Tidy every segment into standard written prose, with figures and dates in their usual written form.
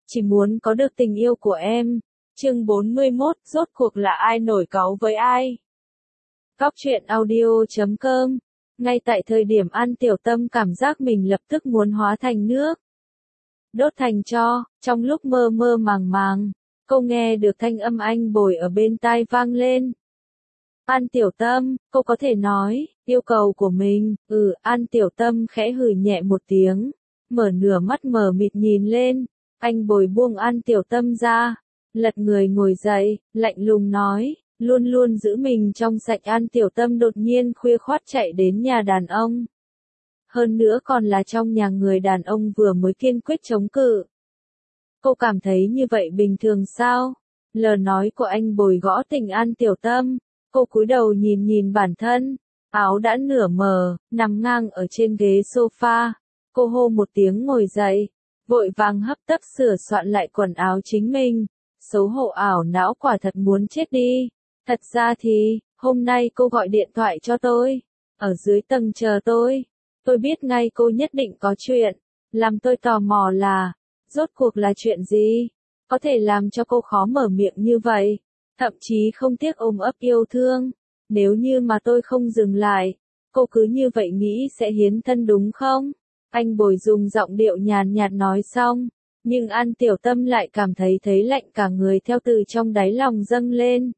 chỉ muốn có được tình yêu của em. Chương 41, rốt cuộc là ai nổi cáu với ai? Góc truyện audio.com. Ngay tại thời điểm An Tiểu Tâm cảm giác mình lập tức muốn hóa thành nước, đốt thành tro, trong lúc mơ mơ màng màng, cô nghe được thanh âm anh Bồi ở bên tai vang lên. An Tiểu Tâm, cô có thể nói yêu cầu của mình. An Tiểu Tâm khẽ hừ nhẹ một tiếng, mở nửa mắt mờ mịt nhìn lên. Anh Bồi buông An Tiểu Tâm ra, lật người ngồi dậy, lạnh lùng nói, luôn luôn giữ mình trong sạch. An Tiểu Tâm đột nhiên khuya khoắt chạy đến nhà đàn ông. Hơn nữa còn là trong nhà người đàn ông vừa mới kiên quyết chống cự. Cô cảm thấy như vậy bình thường sao? Lời nói của anh Bồi gõ tỉnh An Tiểu Tâm. Cô cúi đầu nhìn nhìn bản thân, áo đã nửa mờ, nằm ngang ở trên ghế sofa. Cô hô một tiếng ngồi dậy, vội vàng hấp tấp sửa soạn lại quần áo chính mình. Xấu hổ ảo não, quả thật muốn chết đi. Thật ra thì, hôm nay cô gọi điện thoại cho tôi, ở dưới tầng chờ tôi. Tôi biết ngay cô nhất định có chuyện. Làm tôi tò mò là, rốt cuộc là chuyện gì? Có thể làm cho cô khó mở miệng như vậy, thậm chí không tiếc ôm ấp yêu thương. Nếu như mà tôi không dừng lại, cô cứ như vậy nghĩ sẽ hiến thân đúng không? Anh Bồi dùng giọng điệu nhàn nhạt nói xong, nhưng An Tiểu Tâm lại cảm thấy lạnh cả người theo từ trong đáy lòng dâng lên.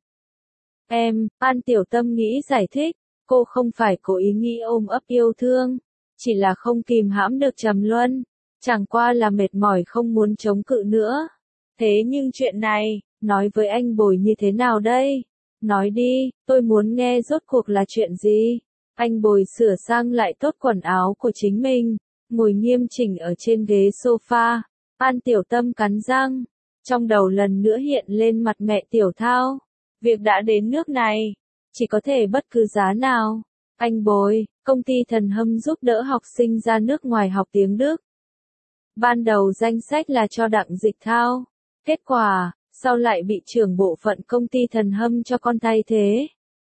An Tiểu Tâm nghĩ giải thích, cô không phải cố ý nghĩ ôm ấp yêu thương, chỉ là không kìm hãm được trầm luân, chẳng qua là mệt mỏi không muốn chống cự nữa. Thế nhưng chuyện này, nói với anh Bồi như thế nào đây? Nói đi, tôi muốn nghe rốt cuộc là chuyện gì? Anh Bồi sửa sang lại tốt quần áo của chính mình, ngồi nghiêm chỉnh ở trên ghế sofa. An Tiểu Tâm cắn răng, trong đầu lần nữa hiện lên mặt mẹ Tiểu Thao. Việc đã đến nước này, chỉ có thể bất cứ giá nào. Anh Bồi, công ty Thần Hâm giúp đỡ học sinh ra nước ngoài học tiếng Đức. Ban đầu danh sách là cho Đặng Dịch Thao. Kết quả, sau lại bị trưởng bộ phận công ty Thần Hâm cho con thay thế.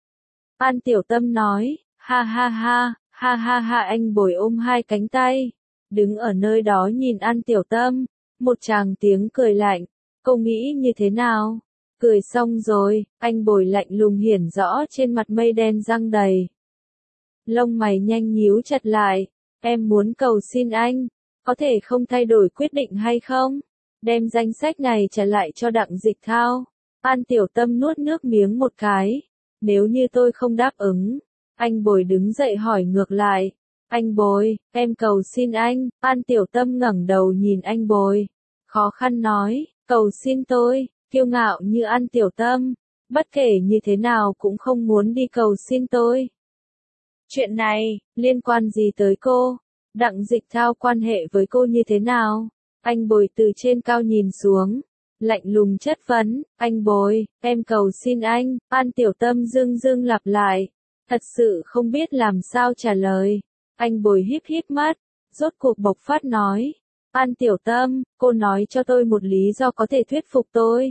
An Tiểu Tâm nói, ha ha ha, ha ha ha. Anh Bồi ôm hai cánh tay, đứng ở nơi đó nhìn An Tiểu Tâm, một tràng tiếng cười lạnh. Cô nghĩ như thế nào? Cười xong rồi, anh Bồi lạnh lùng hiển rõ trên mặt mây đen răng đầy. Lông mày nhanh nhíu chặt lại, em muốn cầu xin anh, có thể không thay đổi quyết định hay không? Đem danh sách này trả lại cho Đặng Dịch Thao. An Tiểu Tâm nuốt nước miếng một cái. Nếu như tôi không đáp ứng, anh Bồi đứng dậy hỏi ngược lại. Anh Bồi, em cầu xin anh. An Tiểu Tâm ngẩng đầu nhìn anh Bồi, khó khăn nói, cầu xin tôi. Kiêu ngạo như An Tiểu Tâm, bất kể như thế nào cũng không muốn đi cầu xin tôi. Chuyện này, liên quan gì tới cô? Đặng Dịch Thao quan hệ với cô như thế nào? Anh Bồi từ trên cao nhìn xuống, lạnh lùng chất vấn. Anh Bồi, em cầu xin anh. An Tiểu Tâm dưng dưng lặp lại, thật sự không biết làm sao trả lời. Anh Bồi híp híp mắt, rốt cuộc bộc phát nói. An Tiểu Tâm, cô nói cho tôi một lý do có thể thuyết phục tôi.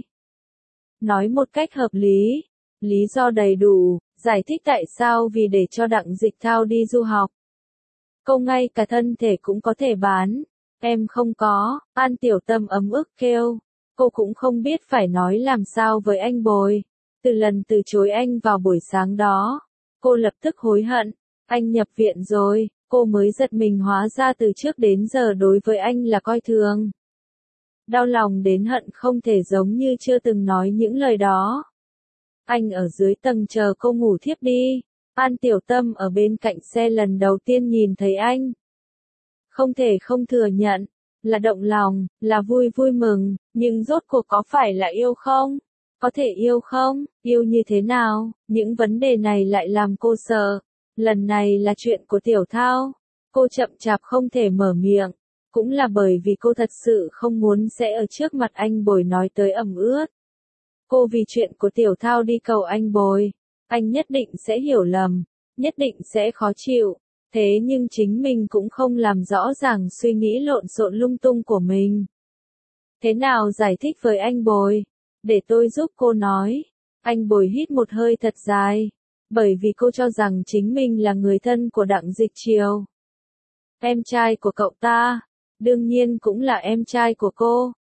Nói một cách hợp lý, lý do đầy đủ, giải thích tại sao vì để cho Đặng Dịch Thao đi du học. Cô ngay cả thân thể cũng có thể bán. Em không có. An Tiểu Tâm ấm ức kêu. Cô cũng không biết phải nói làm sao với anh Bồi. Từ lần từ chối anh vào buổi sáng đó, cô lập tức hối hận. Anh nhập viện rồi, cô mới giật mình hóa ra từ trước đến giờ đối với anh là coi thường. Đau lòng đến hận không thể giống như chưa từng nói những lời đó. Anh ở dưới tầng chờ cô ngủ thiếp đi. An Tiểu Tâm ở bên cạnh xe lần đầu tiên nhìn thấy anh. Không thể không thừa nhận, là động lòng, là vui vui mừng, nhưng rốt cuộc có phải là yêu không? Có thể yêu không? Yêu như thế nào? Những vấn đề này lại làm cô sợ. Lần này là chuyện của Tiểu Thao. Cô chậm chạp không thể mở miệng. Cũng là bởi vì cô thật sự không muốn sẽ ở trước mặt anh Bồi nói tới ẩm ướt. Cô vì chuyện của Tiểu Thao đi cầu anh Bồi. Anh nhất định sẽ hiểu lầm, nhất định sẽ khó chịu. Thế nhưng chính mình cũng không làm rõ ràng suy nghĩ lộn xộn lung tung của mình. Thế nào giải thích với anh Bồi? Để tôi giúp cô nói. Anh Bồi hít một hơi thật dài. Bởi vì cô cho rằng chính mình là người thân của Đặng Dịch Triều. Em trai của cậu ta, đương nhiên cũng là em trai của cô.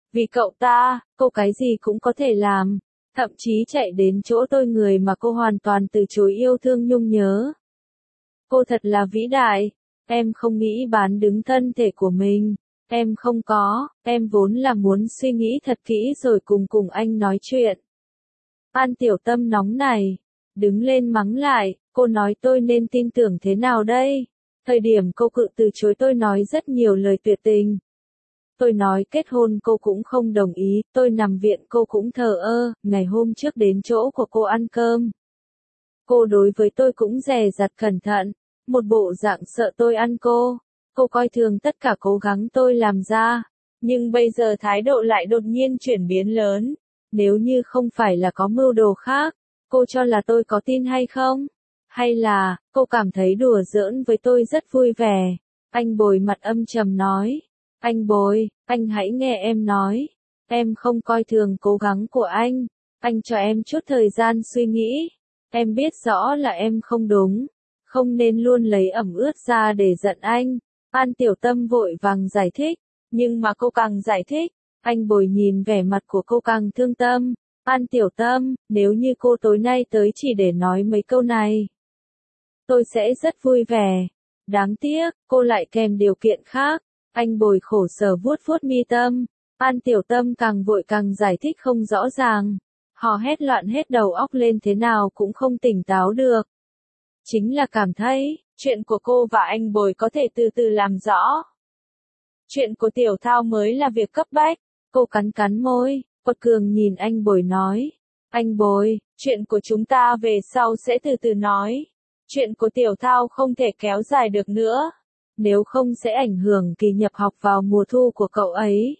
Vì cậu ta, cô cái gì cũng có thể làm. Thậm chí chạy đến chỗ tôi, người mà cô hoàn toàn từ chối yêu thương nhung nhớ. Cô thật là vĩ đại. Em không nghĩ bán đứng thân thể của mình. Em không có, em vốn là muốn suy nghĩ thật kỹ rồi cùng anh nói chuyện. An Tiểu Tâm nóng này, đứng lên mắng lại, cô nói tôi nên tin tưởng thế nào đây? Thời điểm cô cự từ chối tôi nói rất nhiều lời tuyệt tình. Tôi nói kết hôn cô cũng không đồng ý, tôi nằm viện cô cũng thờ ơ, ngày hôm trước đến chỗ của cô ăn cơm. Cô đối với tôi cũng dè dặt cẩn thận, một bộ dạng sợ tôi ăn cô. Cô coi thường tất cả cố gắng tôi làm ra, nhưng bây giờ thái độ lại đột nhiên chuyển biến lớn. Nếu như không phải là có mưu đồ khác, cô cho là tôi có tin hay không? Hay là, cô cảm thấy đùa giỡn với tôi rất vui vẻ? Anh Bồi mặt âm trầm nói. Anh Bồi, anh hãy nghe em nói. Em không coi thường cố gắng của anh cho em chút thời gian suy nghĩ. Em biết rõ là em không đúng, không nên luôn lấy ẩm ướt ra để giận anh. An Tiểu Tâm vội vàng giải thích, nhưng mà cô càng giải thích, anh Bồi nhìn vẻ mặt của cô càng thương tâm. An Tiểu Tâm, nếu như cô tối nay tới chỉ để nói mấy câu này, tôi sẽ rất vui vẻ. Đáng tiếc, cô lại kèm điều kiện khác. Anh Bồi khổ sở vuốt vuốt mi tâm. An Tiểu Tâm càng vội càng giải thích không rõ ràng. Họ hét loạn hết đầu óc lên thế nào cũng không tỉnh táo được. Chính là cảm thấy, chuyện của cô và anh Bồi có thể từ từ làm rõ. Chuyện của Tiểu Thao mới là việc cấp bách. Cô cắn cắn môi, quật cường nhìn anh Bồi nói. Anh Bồi, chuyện của chúng ta về sau sẽ từ từ nói. Chuyện của Tiểu Thao không thể kéo dài được nữa. Nếu không sẽ ảnh hưởng kỳ nhập học vào mùa thu của cậu ấy.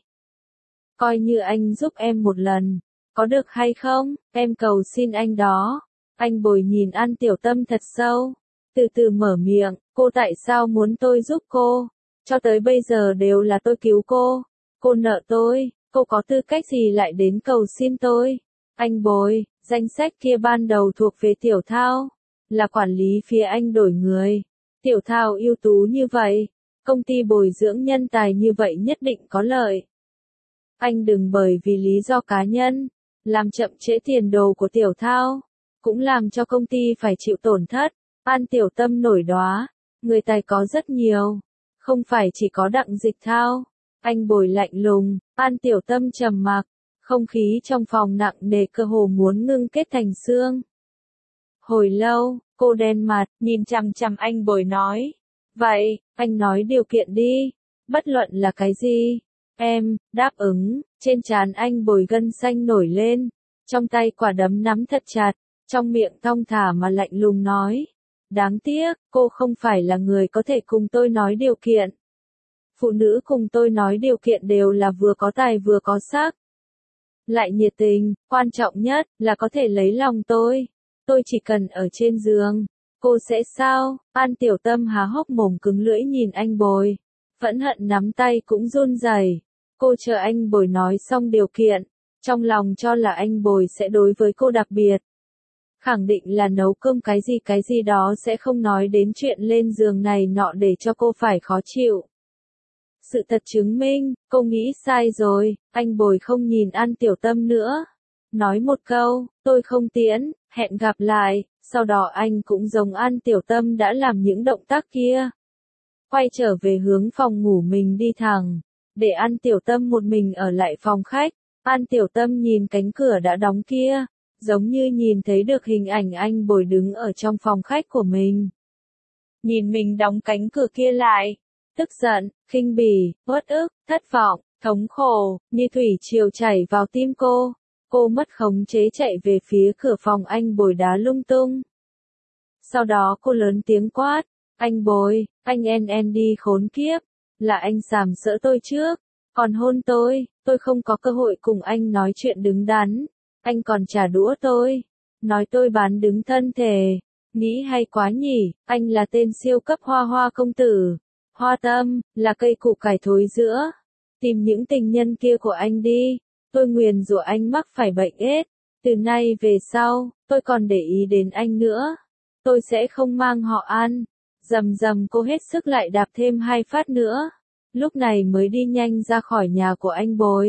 Coi như anh giúp em một lần. Có được hay không? Em cầu xin anh đó. Anh Bồi nhìn An Tiểu Tâm thật sâu. Từ từ mở miệng, cô tại sao muốn tôi giúp cô? Cho tới bây giờ đều là tôi cứu cô. Cô nợ tôi, cô có tư cách gì lại đến cầu xin tôi? Anh Bồi, danh sách kia ban đầu thuộc về Tiểu Thao. Là quản lý phía anh đổi người. Tiểu Thao ưu tú như vậy. Công ty bồi dưỡng nhân tài như vậy nhất định có lợi. Anh đừng bởi vì lý do cá nhân, làm chậm trễ tiền đồ của Tiểu Thao, cũng làm cho công ty phải chịu tổn thất. An Tiểu Tâm nổi đoá, người tài có rất nhiều, không phải chỉ có Đặng Dịch Thao. Anh Bồi lạnh lùng, An Tiểu Tâm trầm mặc, không khí trong phòng nặng nề cơ hồ muốn ngưng kết thành xương. Hồi lâu, cô đen mặt, nhìn chằm chằm anh Bồi nói. Vậy, anh nói điều kiện đi, bất luận là cái gì. Em, đáp ứng. Trên trán anh Bồi gân xanh nổi lên, trong tay quả đấm nắm thật chặt, trong miệng thong thả mà lạnh lùng nói. Đáng tiếc, cô không phải là người có thể cùng tôi nói điều kiện. Phụ nữ cùng tôi nói điều kiện đều là vừa có tài vừa có sắc. Lại nhiệt tình, quan trọng nhất là có thể lấy lòng tôi. Tôi chỉ cần ở trên giường. Cô sẽ sao? An Tiểu Tâm há hốc mồm cứng lưỡi nhìn anh Bồi. Phẫn hận nắm tay cũng run rẩy. Cô chờ anh Bồi nói xong điều kiện. Trong lòng cho là anh Bồi sẽ đối với cô đặc biệt. Khẳng định là nấu cơm cái gì đó sẽ không nói đến chuyện lên giường này nọ để cho cô phải khó chịu. Sự thật chứng minh, cô nghĩ sai rồi. Anh Bồi không nhìn An Tiểu Tâm nữa. Nói một câu, tôi không tiễn, hẹn gặp lại. Sau đó anh cũng giống An Tiểu Tâm đã làm những động tác kia. Quay trở về hướng phòng ngủ mình đi thẳng. Để An Tiểu Tâm một mình ở lại phòng khách. An Tiểu Tâm nhìn cánh cửa đã đóng kia. Giống như nhìn thấy được hình ảnh anh Bồi đứng ở trong phòng khách của mình. Nhìn mình đóng cánh cửa kia lại. Tức giận, khinh bỉ, uất ức, thất vọng, thống khổ, như thủy triều chảy vào tim cô. Cô mất khống chế chạy về phía cửa phòng anh Bồi đá lung tung. Sau đó cô lớn tiếng quát. Anh Bồi, anh đi khốn kiếp. Là anh sàm sỡ tôi trước. Còn hôn tôi không có cơ hội cùng anh nói chuyện đứng đắn. Anh còn trả đũa tôi. Nói tôi bán đứng thân thể. Nghĩ hay quá nhỉ, anh là tên siêu cấp hoa công tử. Hoa Tâm, là cây củ cải thối giữa. Tìm những tình nhân kia của anh đi. Tôi nguyền rủa anh mắc phải bệnh ết. Từ nay về sau, tôi còn để ý đến anh nữa. Tôi sẽ không mang họ An. Rầm rầm cô hết sức lại đạp thêm 2 phát nữa. Lúc này mới đi nhanh ra khỏi nhà của anh Bồi.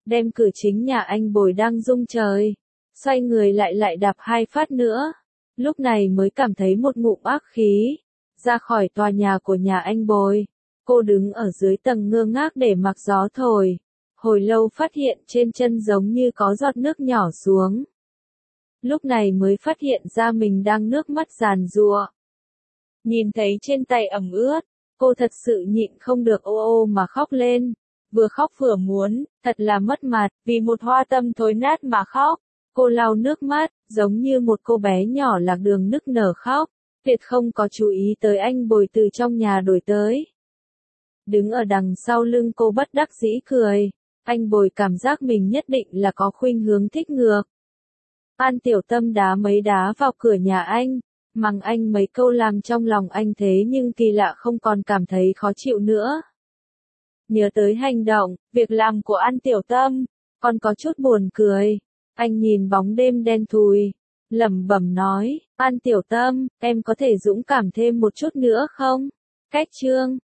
đem cửa chính nhà anh Bồi đang rung trời. Xoay người lại đạp 2 phát nữa. Lúc này mới cảm thấy một ngụm ác khí. Ra khỏi tòa nhà của nhà anh Bồi. Cô đứng ở dưới tầng ngơ ngác để mặc gió thổi. Hồi lâu phát hiện trên chân giống như có giọt nước nhỏ xuống. Lúc này mới phát hiện ra mình đang nước mắt giàn giụa. Nhìn thấy trên tay ẩm ướt, cô thật sự nhịn không được ô mà khóc lên. Vừa khóc vừa muốn, thật là mất mặt, vì một hoa tâm thối nát mà khóc. Cô lau nước mắt, giống như một cô bé nhỏ lạc đường nức nở khóc. Tuyệt không có chú ý tới anh Bồi từ trong nhà đổi tới. Đứng ở đằng sau lưng cô bất đắc dĩ cười. Anh Bồi cảm giác mình nhất định là có khuynh hướng thích ngược. An Tiểu Tâm đá mấy đá vào cửa nhà anh, mắng anh mấy câu làm trong lòng anh thế nhưng kỳ lạ không còn cảm thấy khó chịu nữa. Nhớ tới hành động, việc làm của An Tiểu Tâm, còn có chút buồn cười. Anh nhìn bóng đêm đen thùi, lẩm bẩm nói, An Tiểu Tâm, em có thể dũng cảm thêm một chút nữa không? Cách chương